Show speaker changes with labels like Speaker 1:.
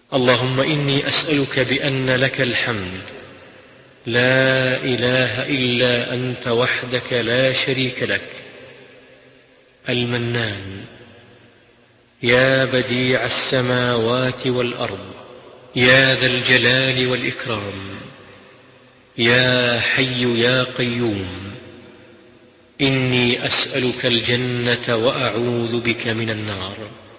Speaker 1: اللهم إني أسألك بأن لك الحمد لا إله إلا أنت وحدك لا شريك لك، المنان، يا بديع السماوات والأرض، يا ذا الجلال والإكرام، يا حي يا قيوم. إني أسألك الجنة وأعوذ بك من النار.